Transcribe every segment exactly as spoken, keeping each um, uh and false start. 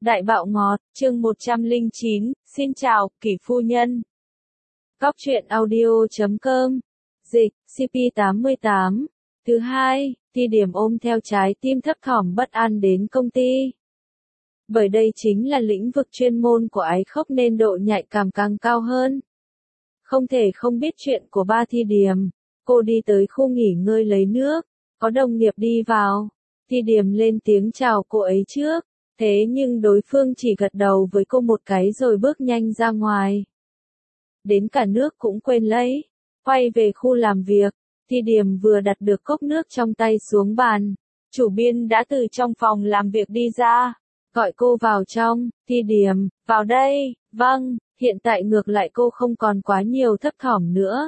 Đại bạo ngọt, chương một trăm lẻ chín, xin chào, Kỷ phu nhân. Góc truyện audio chấm com, dịch, xê pê tám mươi tám. Thứ hai, Ti Điểm ôm theo trái tim thấp thỏm bất an đến công ty. Bởi đây chính là lĩnh vực chuyên môn của ái khốc nên độ nhạy cảm càng cao hơn. Không thể không biết chuyện của ba Ti Điểm. Cô đi tới khu nghỉ ngơi lấy nước, có đồng nghiệp đi vào. Ti Điểm lên tiếng chào cô ấy trước. Thế nhưng đối phương chỉ gật đầu với cô một cái rồi bước nhanh ra ngoài. Đến cả nước cũng quên lấy. Quay về khu làm việc, Ti Điểm vừa đặt được cốc nước trong tay xuống bàn. Chủ biên đã từ trong phòng làm việc đi ra. Gọi cô vào trong. Ti Điểm, vào đây. Vâng, hiện tại ngược lại cô không còn quá nhiều thấp thỏm nữa.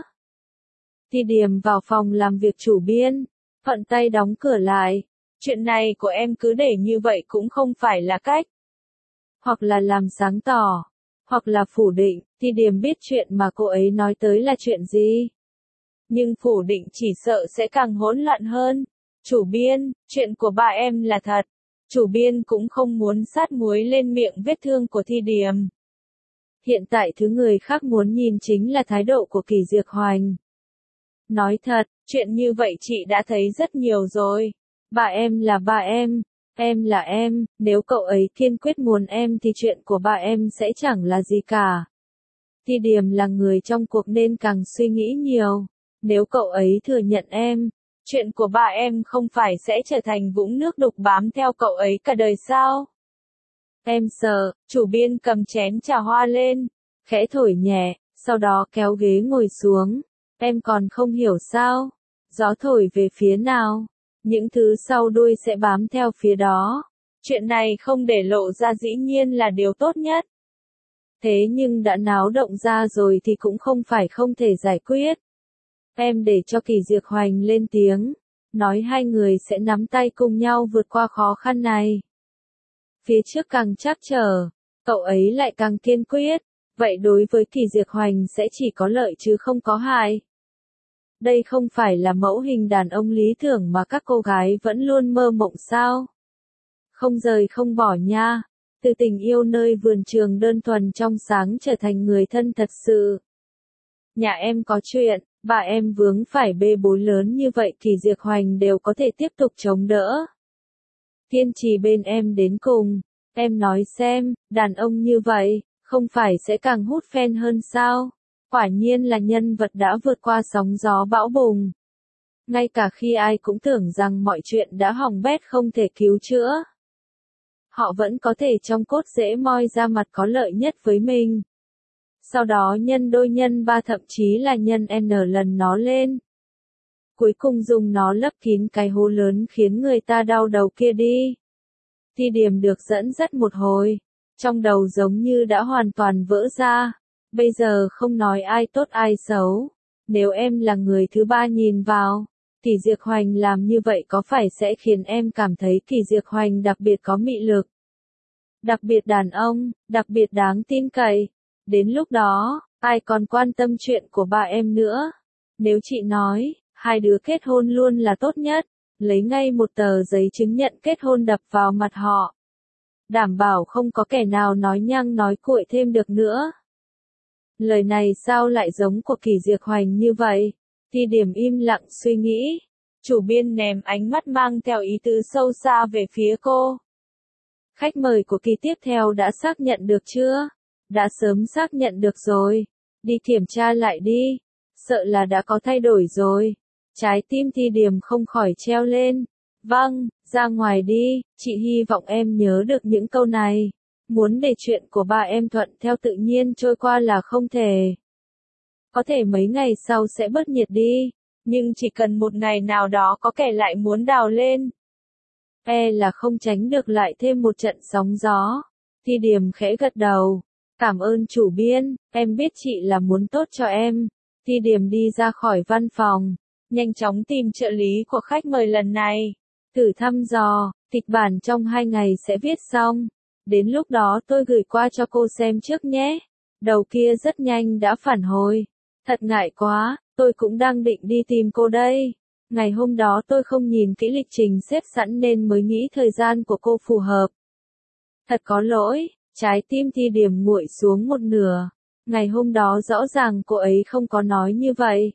Ti Điểm vào phòng làm việc chủ biên. Thuận tay đóng cửa lại. Chuyện này của em cứ để như vậy cũng không phải là cách. Hoặc là làm sáng tỏ, hoặc là phủ định, Ti Điểm biết chuyện mà cô ấy nói tới là chuyện gì. Nhưng phủ định chỉ sợ sẽ càng hỗn loạn hơn. Chủ biên, chuyện của ba em là thật. Chủ biên cũng không muốn sát muối lên miệng vết thương của Ti Điểm. Hiện tại thứ người khác muốn nhìn chính là thái độ của Kỷ Diệp Hoành. Nói thật, chuyện như vậy chị đã thấy rất nhiều rồi. Ba em là ba em, em là em, nếu cậu ấy kiên quyết muốn em thì chuyện của ba em sẽ chẳng là gì cả. Ti Điểm là người trong cuộc nên càng suy nghĩ nhiều. Nếu cậu ấy thừa nhận em, chuyện của ba em không phải sẽ trở thành vũng nước đục bám theo cậu ấy cả đời sao? Em sợ, chủ biên cầm chén trà hoa lên, khẽ thổi nhẹ, sau đó kéo ghế ngồi xuống. Em còn không hiểu sao? Gió thổi về phía nào? Những thứ sau đuôi sẽ bám theo phía đó. Chuyện này không để lộ ra dĩ nhiên là điều tốt nhất. Thế nhưng đã náo động ra rồi thì cũng không phải không thể giải quyết. Em để cho Kỷ Diệp Hoành lên tiếng, nói hai người sẽ nắm tay cùng nhau vượt qua khó khăn này. Phía trước càng trắc trở, cậu ấy lại càng kiên quyết, vậy đối với Kỷ Diệp Hoành sẽ chỉ có lợi chứ không có hại. Đây không phải là mẫu hình đàn ông lý tưởng mà các cô gái vẫn luôn mơ mộng sao? Không rời không bỏ nha. Từ tình yêu nơi vườn trường đơn thuần trong sáng trở thành người thân thật sự. Nhà em có chuyện, bà em vướng phải bê bối lớn như vậy Kỷ Diệp Hoành đều có thể tiếp tục chống đỡ. Kiên trì bên em đến cùng. Em nói xem, đàn ông như vậy, không phải sẽ càng hút fan hơn sao? Quả nhiên là nhân vật đã vượt qua sóng gió bão bùng. Ngay cả khi ai cũng tưởng rằng mọi chuyện đã hỏng bét không thể cứu chữa. Họ vẫn có thể trong cốt rễ moi ra mặt có lợi nhất với mình. Sau đó nhân đôi nhân ba thậm chí là nhân N lần nó lên. Cuối cùng dùng nó lấp kín cái hố lớn khiến người ta đau đầu kia đi. Ti Điểm được dẫn dắt một hồi. Trong đầu giống như đã hoàn toàn vỡ ra. Bây giờ không nói ai tốt ai xấu. Nếu em là người thứ ba nhìn vào, Kỷ Diệp Hoành làm như vậy có phải sẽ khiến em cảm thấy Kỷ Diệp Hoành đặc biệt có mị lực, đặc biệt đàn ông, đặc biệt đáng tin cậy. Đến lúc đó, ai còn quan tâm chuyện của ba em nữa. Nếu chị nói, hai đứa kết hôn luôn là tốt nhất, lấy ngay một tờ giấy chứng nhận kết hôn đập vào mặt họ. Đảm bảo không có kẻ nào nói nhăng nói cuội thêm được nữa. Lời này sao lại giống của Kỷ Diệp Hoành như vậy? Ti Điểm im lặng suy nghĩ. Chủ biên ném ánh mắt mang theo ý tứ sâu xa về phía cô. Khách mời của kỳ tiếp theo đã xác nhận được chưa? Đã sớm xác nhận được rồi. Đi kiểm tra lại đi. Sợ là đã có thay đổi rồi. Trái tim Ti Điểm không khỏi treo lên. Vâng, ra ngoài đi, chị hy vọng em nhớ được những câu này. Muốn để chuyện của ba em thuận theo tự nhiên trôi qua là không thể. Có thể mấy ngày sau sẽ bớt nhiệt đi, nhưng chỉ cần một ngày nào đó có kẻ lại muốn đào lên. E là không tránh được lại thêm một trận sóng gió. Ti Điểm khẽ gật đầu. Cảm ơn chủ biên, em biết chị là muốn tốt cho em. Ti Điểm đi ra khỏi văn phòng, nhanh chóng tìm trợ lý của khách mời lần này. Thử thăm dò, kịch bản trong hai ngày sẽ viết xong. Đến lúc đó tôi gửi qua cho cô xem trước nhé. Đầu kia rất nhanh đã phản hồi. Thật ngại quá, tôi cũng đang định đi tìm cô đây. Ngày hôm đó tôi không nhìn kỹ lịch trình xếp sẵn nên mới nghĩ thời gian của cô phù hợp. Thật có lỗi, trái tim Thi Điểm nguội xuống một nửa. Ngày hôm đó rõ ràng cô ấy không có nói như vậy.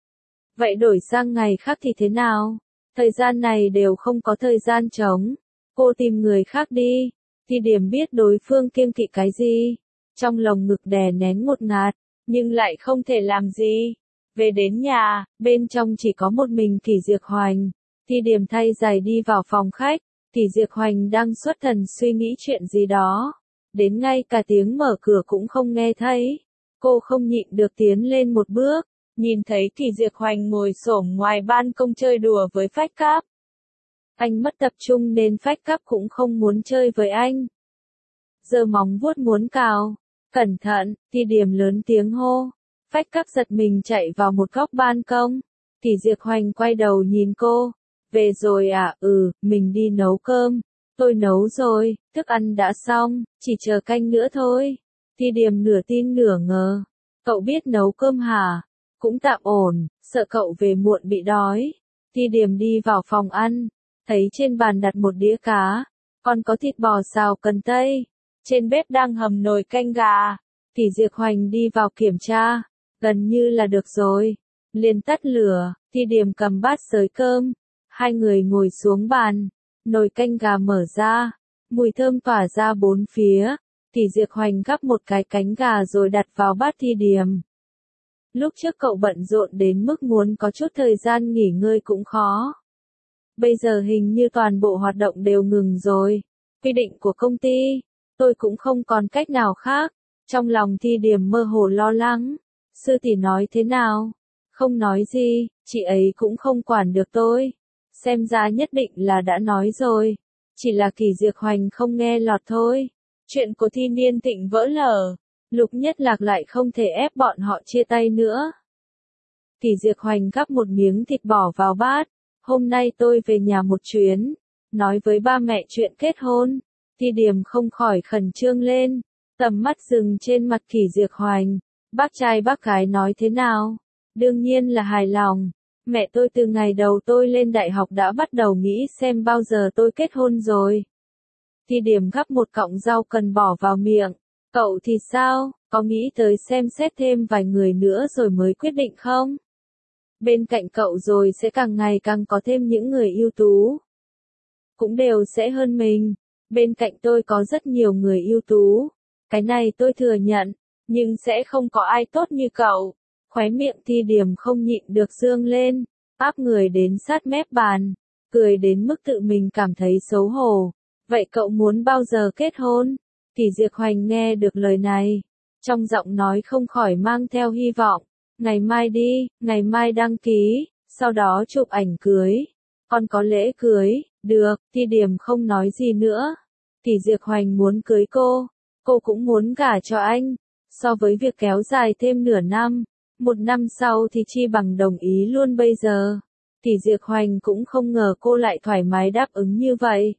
Vậy đổi sang ngày khác thì thế nào? Thời gian này đều không có thời gian trống. Cô tìm người khác đi. Thi Điểm biết đối phương kiêng kỵ cái gì. Trong lồng ngực đè nén ngột ngạt, nhưng lại không thể làm gì. Về đến nhà, bên trong chỉ có một mình Kỷ Diệp Hoành. Thi Điểm thay giày đi vào phòng khách. Kỷ Diệp Hoành đang xuất thần suy nghĩ chuyện gì đó. Đến ngay cả tiếng mở cửa cũng không nghe thấy. Cô không nhịn được tiến lên một bước. Nhìn thấy Kỷ Diệp Hoành ngồi xổm ngoài ban công chơi đùa với phách cáp. Anh mất tập trung nên phách cáp cũng không muốn chơi với anh. Giơ móng vuốt muốn cào. Cẩn thận, Thi Điểm lớn tiếng hô. Phách cáp giật mình chạy vào một góc ban công. Kỷ Diệp Hoành quay đầu nhìn cô. Về rồi à? Ừ, mình đi nấu cơm. Tôi nấu rồi, thức ăn đã xong, chỉ chờ canh nữa thôi. Thi Điểm nửa tin nửa ngờ. Cậu biết nấu cơm hả? Cũng tạm ổn, sợ cậu về muộn bị đói. Thi Điểm đi vào phòng ăn, thấy trên bàn đặt một đĩa cá, còn có thịt bò xào cần tây. Trên bếp đang hầm nồi canh gà. Kỷ Diệp Hoành đi vào kiểm tra, gần như là được rồi. Liền tắt lửa, Thi Điểm cầm bát xới cơm. Hai người ngồi xuống bàn, nồi canh gà mở ra, mùi thơm tỏa ra bốn phía. Kỷ Diệp Hoành gắp một cái cánh gà rồi đặt vào bát Thi Điểm. Lúc trước cậu bận rộn đến mức muốn có chút thời gian nghỉ ngơi cũng khó. Bây giờ hình như toàn bộ hoạt động đều ngừng rồi. Quy định của công ty, tôi cũng không còn cách nào khác. Trong lòng Thi Điểm mơ hồ lo lắng. Sư tỷ nói thế nào? Không nói gì, chị ấy cũng không quản được tôi. Xem ra nhất định là đã nói rồi. Chỉ là Kỷ Diệp Hoành không nghe lọt thôi. Chuyện của Thi Niên Thịnh vỡ lở. Lục Nhất Lạc lại không thể ép bọn họ chia tay nữa. Kỷ Diệp Hoành gắp một miếng thịt bỏ vào bát. Hôm nay tôi về nhà một chuyến. Nói với ba mẹ chuyện kết hôn. Thi Điểm không khỏi khẩn trương lên. Tầm mắt dừng trên mặt Kỷ Diệp Hoành. Bác trai bác gái nói thế nào? Đương nhiên là hài lòng. Mẹ tôi từ ngày đầu tôi lên đại học đã bắt đầu nghĩ xem bao giờ tôi kết hôn rồi. Thi Điểm gắp một cọng rau cần bỏ vào miệng. Cậu thì sao, có nghĩ tới xem xét thêm vài người nữa rồi mới quyết định không? Bên cạnh cậu rồi sẽ càng ngày càng có thêm những người ưu tú. Cũng đều sẽ hơn mình. Bên cạnh tôi có rất nhiều người ưu tú. Cái này tôi thừa nhận, nhưng sẽ không có ai tốt như cậu. Khóe miệng Thi Điểm không nhịn được dương lên, áp người đến sát mép bàn, cười đến mức tự mình cảm thấy xấu hổ. Vậy cậu muốn bao giờ kết hôn? Kỷ Diệp Hoành nghe được lời này, trong giọng nói không khỏi mang theo hy vọng. Ngày mai đi, ngày mai đăng ký, sau đó chụp ảnh cưới. Còn có lễ cưới, được, Thi Điểm không nói gì nữa. Kỷ Diệp Hoành muốn cưới cô, cô cũng muốn gả cho anh. So với việc kéo dài thêm nửa năm, một năm sau thì chi bằng đồng ý luôn bây giờ. Kỷ Diệp Hoành cũng không ngờ cô lại thoải mái đáp ứng như vậy.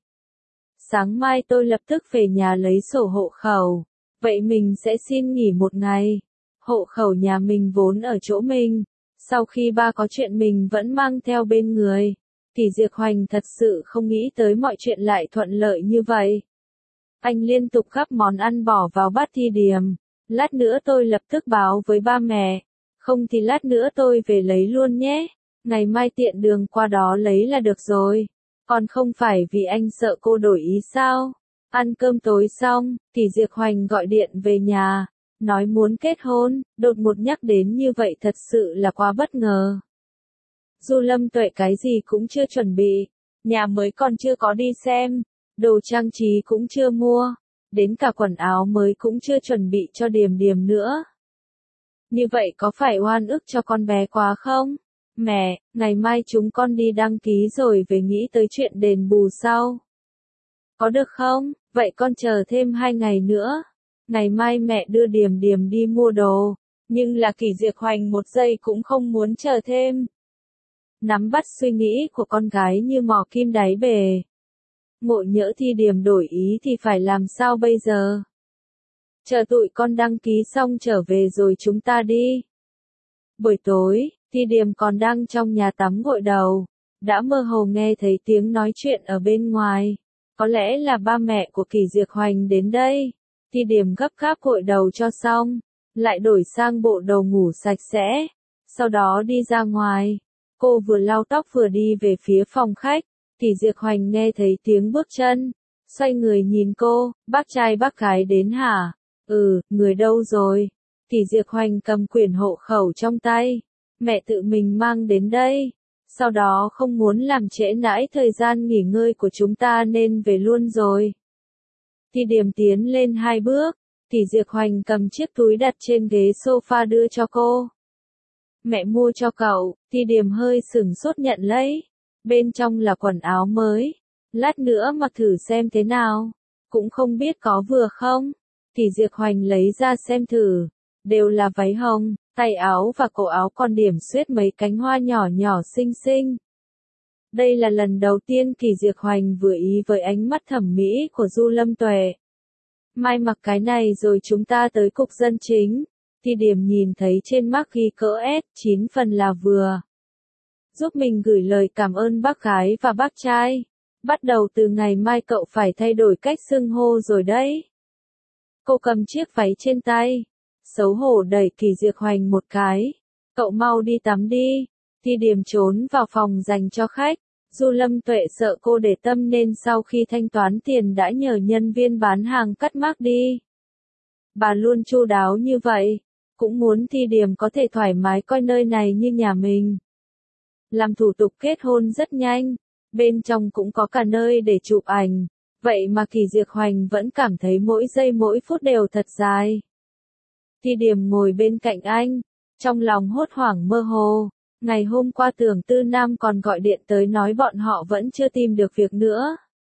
Sáng mai tôi lập tức về nhà lấy sổ hộ khẩu. Vậy mình sẽ xin nghỉ một ngày. Hộ khẩu nhà mình vốn ở chỗ mình. Sau khi ba có chuyện mình vẫn mang theo bên người. Kỷ Diệp Hoành thật sự không nghĩ tới mọi chuyện lại thuận lợi như vậy. Anh liên tục gắp món ăn bỏ vào bát Thi Điểm. Lát nữa tôi lập tức báo với ba mẹ. Không thì lát nữa tôi về lấy luôn nhé. Ngày mai tiện đường qua đó lấy là được rồi. Còn không phải vì anh sợ cô đổi ý sao? Ăn cơm tối xong, Kỷ Diệp Hoành gọi điện về nhà. Nói muốn kết hôn, đột ngột nhắc đến như vậy thật sự là quá bất ngờ. Du Lâm Tuệ cái gì cũng chưa chuẩn bị. Nhà mới còn chưa có đi xem. Đồ trang trí cũng chưa mua. Đến cả quần áo mới cũng chưa chuẩn bị cho Điềm Điềm nữa. Như vậy có phải oan ức cho con bé quá không? Mẹ, ngày mai chúng con đi đăng ký rồi về nghĩ tới chuyện đền bù sau. Có được không? Vậy con chờ thêm hai ngày nữa. Ngày mai mẹ đưa Điềm Điềm đi mua đồ. Nhưng là Kỷ Diệp Hoành một giây cũng không muốn chờ thêm. Nắm bắt suy nghĩ của con gái như mò kim đáy bể. Ngộ nhỡ Thi Điểm đổi ý thì phải làm sao bây giờ? Chờ tụi con đăng ký xong trở về rồi chúng ta đi. Buổi tối, Thi Điểm còn đang trong nhà tắm gội đầu. Đã mơ hồ nghe thấy tiếng nói chuyện ở bên ngoài. Có lẽ là ba mẹ của Kỳ Diệc Hoành đến đây. Ti Điểm gấp gáp gội đầu cho xong, lại đổi sang bộ đồ ngủ sạch sẽ, sau đó đi ra ngoài. Cô vừa lau tóc vừa đi về phía phòng khách, Kỳ Diệc Hoành nghe thấy tiếng bước chân, xoay người nhìn cô, bác trai bác gái đến hả? Ừ, người đâu rồi? Kỳ Diệc Hoành cầm quyển hộ khẩu trong tay, mẹ tự mình mang đến đây, sau đó không muốn làm trễ nải thời gian nghỉ ngơi của chúng ta nên về luôn rồi. Ti Điểm tiến lên hai bước, Kỳ Diệc Hoành cầm chiếc túi đặt trên ghế sofa đưa cho cô. Mẹ mua cho cậu. Ti Điểm hơi sửng sốt nhận lấy. Bên trong là quần áo mới. Lát nữa mặc thử xem thế nào. Cũng không biết có vừa không. Kỳ Diệc Hoành lấy ra xem thử. Đều là váy hồng, tay áo và cổ áo còn điểm xuyết mấy cánh hoa nhỏ nhỏ xinh xinh. Đây là lần đầu tiên Kỳ Diệc Hoành vừa ý với ánh mắt thẩm mỹ của Du Lâm Tuệ. Mai mặc cái này rồi chúng ta tới cục dân chính. Ti Điểm nhìn thấy trên mác ghi cỡ S chín phần là vừa. Giúp mình gửi lời cảm ơn bác gái và bác trai. Bắt đầu từ ngày mai cậu phải thay đổi cách xưng hô rồi đấy. Cô cầm chiếc váy trên tay, xấu hổ đẩy Kỳ Diệc Hoành một cái. Cậu mau đi tắm đi. Ti Điểm trốn vào phòng dành cho khách. Du Lâm Tuệ sợ cô để tâm nên sau khi thanh toán tiền đã nhờ nhân viên bán hàng cắt mác đi. Bà luôn chu đáo như vậy, cũng muốn Ti Điểm có thể thoải mái coi nơi này như nhà mình. Làm thủ tục kết hôn rất nhanh, bên trong cũng có cả nơi để chụp ảnh, vậy mà Kỳ Diệc Hoành vẫn cảm thấy mỗi giây mỗi phút đều thật dài. Ti Điểm ngồi bên cạnh anh, trong lòng hốt hoảng mơ hồ. Ngày hôm qua Tưởng Tư Nam còn gọi điện tới nói bọn họ vẫn chưa tìm được việc nữa.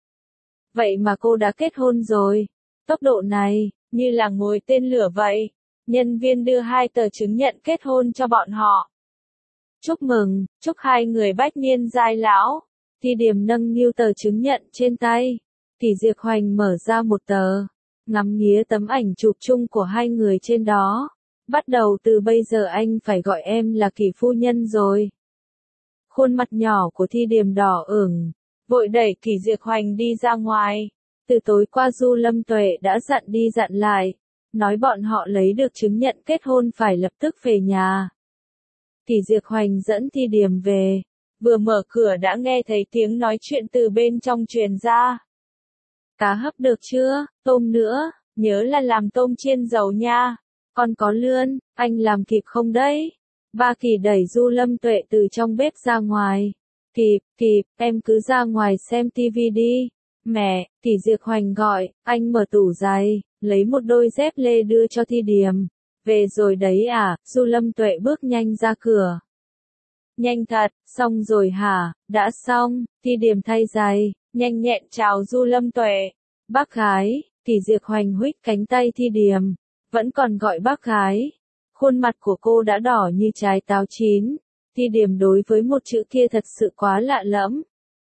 Vậy mà cô đã kết hôn rồi. Tốc độ này, như là ngồi tên lửa vậy. Nhân viên đưa hai tờ chứng nhận kết hôn cho bọn họ. Chúc mừng, chúc hai người bách niên giai lão. Ti Điểm nâng niu tờ chứng nhận trên tay. Kỳ Diệc Hoành mở ra một tờ, ngắm nghía tấm ảnh chụp chung của hai người trên đó. Bắt đầu từ bây giờ anh phải gọi em là Kỳ phu nhân rồi. Khuôn mặt nhỏ của Ti Điểm đỏ ửng, vội đẩy Kỳ Diệc Hoành đi ra ngoài. Từ tối qua Du Lâm Tuệ đã dặn đi dặn lại, nói bọn họ lấy được chứng nhận kết hôn phải lập tức về nhà. Kỳ Diệc Hoành dẫn Ti Điểm về, vừa mở cửa đã nghe thấy tiếng nói chuyện từ bên trong truyền ra. Cá hấp được chưa, tôm nữa, nhớ là làm tôm chiên dầu nha. Còn có lươn, anh làm kịp không đấy? Ba Kỳ đẩy Du Lâm Tuệ từ trong bếp ra ngoài. Kịp, kịp, em cứ ra ngoài xem tivi đi. Mẹ, Kỳ Diệc Hoành gọi, anh mở tủ giày, lấy một đôi dép lê đưa cho Ti Điểm. Về rồi đấy à? Du Lâm Tuệ bước nhanh ra cửa. Nhanh thật, xong rồi hả? Đã xong. Ti Điểm thay giày, nhanh nhẹn chào Du Lâm Tuệ. Bác gái. Kỳ Diệc Hoành huých cánh tay Ti Điểm, vẫn còn gọi bác gái. Khuôn mặt của cô đã đỏ như trái táo chín. Ti Điểm đối với một chữ kia thật sự quá lạ lẫm.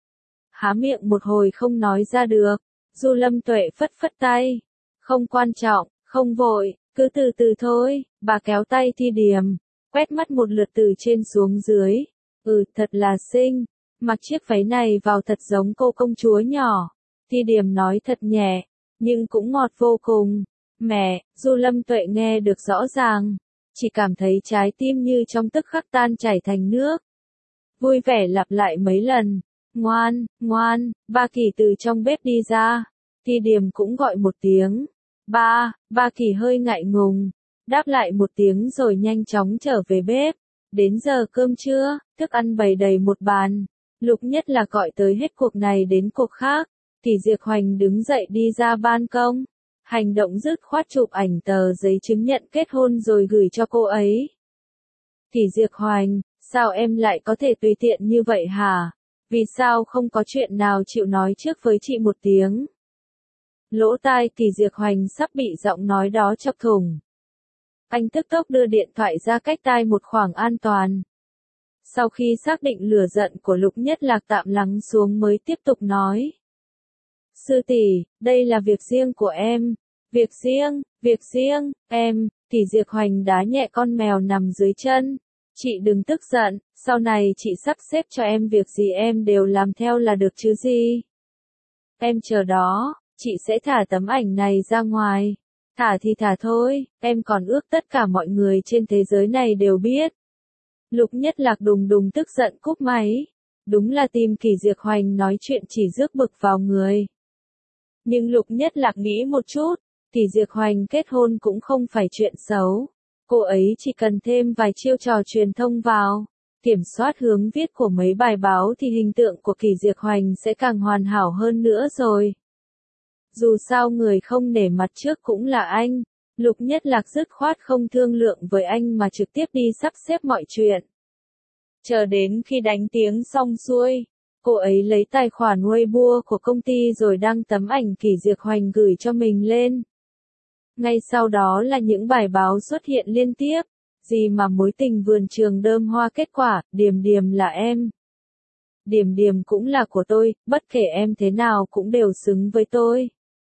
Há miệng một hồi không nói ra được. Du Lâm Tuệ phất phất tay. Không quan trọng, không vội, cứ từ từ thôi. Bà kéo tay Ti Điểm, quét mắt một lượt từ trên xuống dưới. Ừ, thật là xinh. Mặc chiếc váy này vào thật giống cô công chúa nhỏ. Ti Điểm nói thật nhẹ, nhưng cũng ngọt vô cùng. Mẹ, Du Lâm Tuệ nghe được rõ ràng, chỉ cảm thấy trái tim như trong tức khắc tan chảy thành nước. Vui vẻ lặp lại mấy lần. Ngoan, ngoan. Ba Kỳ từ trong bếp đi ra. Ti Điểm cũng gọi một tiếng. Ba, Ba Kỳ hơi ngại ngùng, đáp lại một tiếng rồi nhanh chóng trở về bếp. Đến giờ cơm trưa, thức ăn bày đầy một bàn. Lục Nhất là gọi tới hết cuộc này đến cuộc khác. Kỳ Diệc Hoành đứng dậy đi ra ban công. Hành động dứt khoát chụp ảnh tờ giấy chứng nhận kết hôn rồi gửi cho cô ấy. Kỳ Diệc Hoành, sao em lại có thể tùy tiện như vậy hả? Vì sao không có chuyện nào chịu nói trước với chị một tiếng? Lỗ tai Kỳ Diệc Hoành sắp bị giọng nói đó chọc thủng. Anh tức tốc đưa điện thoại ra cách tai một khoảng an toàn. Sau khi xác định lửa giận của Lục Nhất Lạc tạm lắng xuống mới tiếp tục nói. Sư tỷ, đây là việc riêng của em. Việc riêng, việc riêng, em. Kỳ Diệc Hoành đá nhẹ con mèo nằm dưới chân. Chị đừng tức giận, sau này chị sắp xếp cho em việc gì em đều làm theo là được chứ gì. em chờ đó, chị sẽ thả tấm ảnh này ra ngoài. Thả thì thả thôi, em còn ước tất cả mọi người trên thế giới này đều biết. Lục Nhất Lạc đùng đùng tức giận cúp máy. Đúng là tim Kỳ Diệc Hoành nói chuyện chỉ rước bực vào người. Nhưng Lục Nhất Lạc nghĩ một chút, Kỳ Diệc Hoành kết hôn cũng không phải chuyện xấu. Cô ấy chỉ cần thêm vài chiêu trò truyền thông vào, kiểm soát hướng viết của mấy bài báo thì hình tượng của Kỳ Diệc Hoành sẽ càng hoàn hảo hơn nữa rồi. Dù sao người không nể mặt trước cũng là anh, Lục Nhất Lạc dứt khoát không thương lượng với anh mà trực tiếp đi sắp xếp mọi chuyện. Chờ đến khi đánh tiếng xong xuôi, cô ấy lấy tài khoản Weibo của công ty rồi đăng tấm ảnh Kỳ Diệc Hoành gửi cho mình lên. Ngay sau đó là những bài báo xuất hiện liên tiếp, gì mà mối tình vườn trường đơm hoa kết quả, Điềm Điềm là em. Điềm Điềm cũng là của tôi, bất kể em thế nào cũng đều xứng với tôi.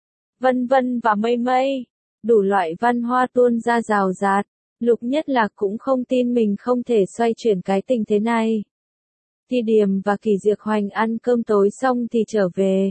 Vân vân và mây mây, đủ loại văn hoa tuôn ra rào rạt, Lục Nhất Lạc cũng không tin mình không thể xoay chuyển cái tình thế này. Thi Điềm và Kỳ Diệc Hoành ăn cơm tối xong thì trở về.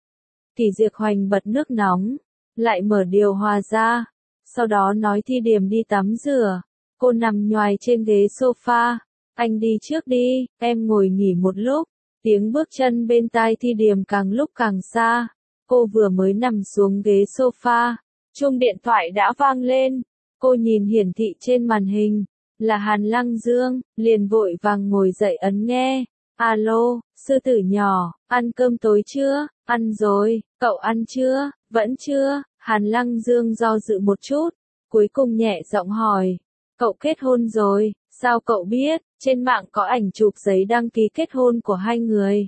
Kỳ Diệc Hoành bật nước nóng, lại mở điều hòa ra, sau đó nói Thi Điềm đi tắm rửa. Cô nằm nhoài trên ghế sofa, anh đi trước đi, em ngồi nghỉ một lúc. Tiếng bước chân bên tai Thi Điềm càng lúc càng xa. Cô vừa mới nằm xuống ghế sofa, chuông điện thoại đã vang lên. Cô nhìn hiển thị trên màn hình, là Hàn Lăng Dương, liền vội vàng ngồi dậy ấn nghe. Alo, sư tử nhỏ, ăn cơm tối chưa? Ăn rồi, cậu ăn chưa? Vẫn chưa? Hàn Lăng Dương do dự một chút, cuối cùng nhẹ giọng hỏi. Cậu kết hôn rồi, sao cậu biết? Trên mạng có ảnh chụp giấy đăng ký kết hôn của hai người.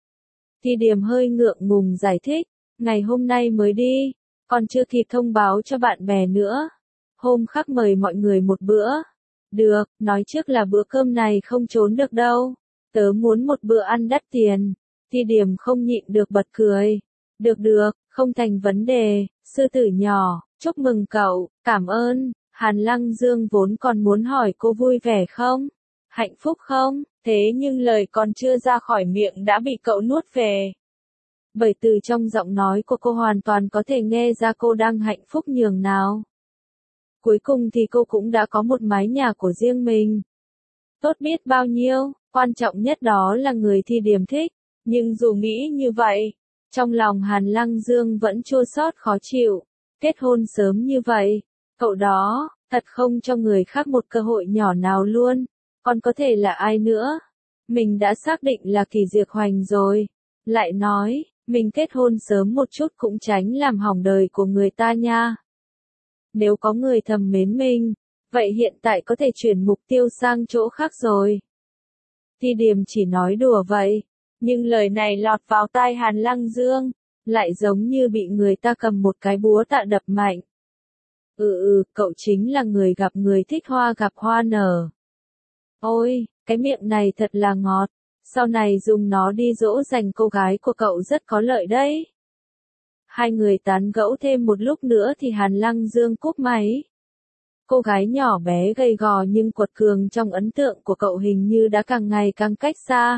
Thi Điềm hơi ngượng ngùng giải thích, ngày hôm nay mới đi, còn chưa kịp thông báo cho bạn bè nữa. Hôm khác mời mọi người một bữa. Được, nói trước là bữa cơm này không trốn được đâu. Tớ muốn một bữa ăn đắt tiền. Thi Điềm không nhịn được bật cười. Được được, không thành vấn đề, sư tử nhỏ, chúc mừng cậu, cảm ơn. Hàn Lăng Dương vốn còn muốn hỏi cô vui vẻ không? Hạnh phúc không? Thế nhưng lời còn chưa ra khỏi miệng đã bị cậu nuốt về. Bởi từ trong giọng nói của cô hoàn toàn có thể nghe ra cô đang hạnh phúc nhường nào. Cuối cùng thì cô cũng đã có một mái nhà của riêng mình. Tốt biết bao nhiêu, quan trọng nhất đó là người Thi Điềm thích. Nhưng dù nghĩ như vậy, trong lòng Hàn Lăng Dương vẫn chua xót khó chịu. Kết hôn sớm như vậy, cậu đó, thật không cho người khác một cơ hội nhỏ nào luôn. Còn có thể là ai nữa? Mình đã xác định là Kỳ Diệc Hoành rồi. Lại nói, mình kết hôn sớm một chút cũng tránh làm hỏng đời của người ta nha. Nếu có người thầm mến mình, vậy hiện tại có thể chuyển mục tiêu sang chỗ khác rồi. Thi Điềm chỉ nói đùa vậy, nhưng lời này lọt vào tai Hàn Lăng Dương, lại giống như bị người ta cầm một cái búa tạ đập mạnh. Ừ ừ, cậu chính là người gặp người thích hoa gặp hoa nở. Ôi, cái miệng này thật là ngọt, sau này dùng nó đi dỗ dành cô gái của cậu rất có lợi đấy. Hai người tán gẫu thêm một lúc nữa thì Hàn Lăng Dương cúp máy. Cô gái nhỏ bé gầy gò nhưng quật cường trong ấn tượng của cậu hình như đã càng ngày càng cách xa.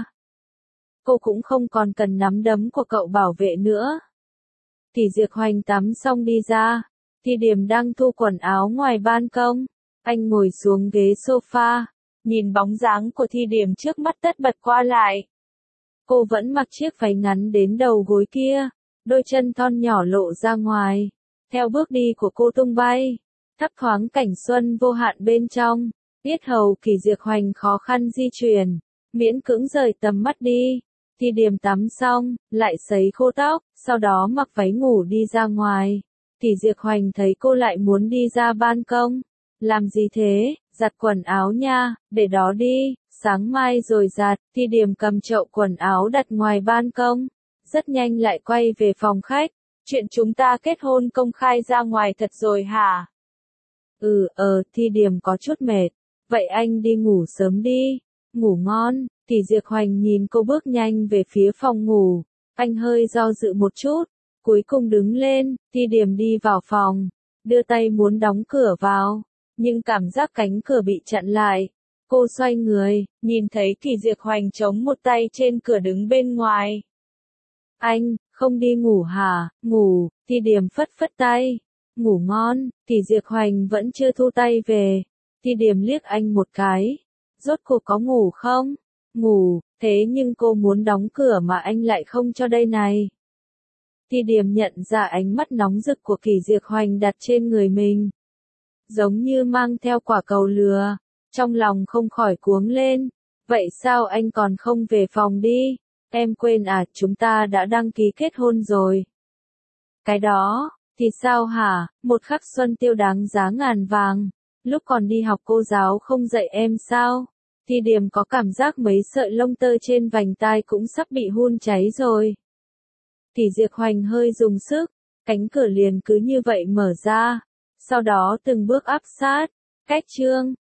Cô cũng không còn cần nắm đấm của cậu bảo vệ nữa. Kỳ Diệc Hoành tắm xong đi ra. Thi Điềm đang thu quần áo ngoài ban công. Anh ngồi xuống ghế sofa, nhìn bóng dáng của Thi Điềm trước mắt tất bật qua lại. Cô vẫn mặc chiếc váy ngắn đến đầu gối kia, đôi chân thon nhỏ lộ ra ngoài. Theo bước đi của cô tung bay, thấp thoáng cảnh xuân vô hạn bên trong. Yết hầu Kỳ Diệc Hoành khó khăn di chuyển, miễn cưỡng rời tầm mắt đi. Thi Điềm tắm xong, lại sấy khô tóc, sau đó mặc váy ngủ đi ra ngoài. Kỳ Diệc Hoành thấy cô lại muốn đi ra ban công. Làm gì thế? Giặt quần áo nha, để đó đi, sáng mai rồi giặt. Thi Điềm cầm chậu quần áo đặt ngoài ban công, rất nhanh lại quay về phòng khách. Chuyện chúng ta kết hôn công khai ra ngoài thật rồi hả? Ừ, ờ, Thi Điềm có chút mệt. Vậy anh đi ngủ sớm đi. Ngủ ngon. Kỳ Diệc Hoành nhìn cô bước nhanh về phía phòng ngủ. Anh hơi do dự một chút, cuối cùng đứng lên. Thi Điềm đi vào phòng, đưa tay muốn đóng cửa vào, nhưng cảm giác cánh cửa bị chặn lại. Cô xoay người, nhìn thấy Kỳ Diệc Hoành chống một tay trên cửa đứng bên ngoài. Anh, Không đi ngủ hả? Ngủ, Ti Điểm phất phất tay. Ngủ ngon, Tỷ Diệp Hoành vẫn chưa thu tay về. Ti Điểm liếc anh một cái. Rốt cuộc có ngủ không? Ngủ, thế nhưng cô muốn đóng cửa mà anh lại không cho đây này. Ti Điểm nhận ra ánh mắt nóng rực của Kỷ Diệp Hoành đặt trên người mình. Giống như mang theo quả cầu lừa, trong lòng không khỏi cuống lên. Vậy sao anh còn không về phòng đi? Em quên à, chúng ta đã đăng ký kết hôn rồi. Cái đó, thì sao hả, một khắc xuân tiêu đáng giá ngàn vàng. Lúc còn đi học cô giáo không dạy em sao? Ti Điểm có cảm giác mấy sợi lông tơ trên vành tai cũng sắp bị hun cháy rồi. Kỷ Diệp Hoành hơi dùng sức, cánh cửa liền cứ như vậy mở ra. Sau đó từng bước áp sát, cách Trương,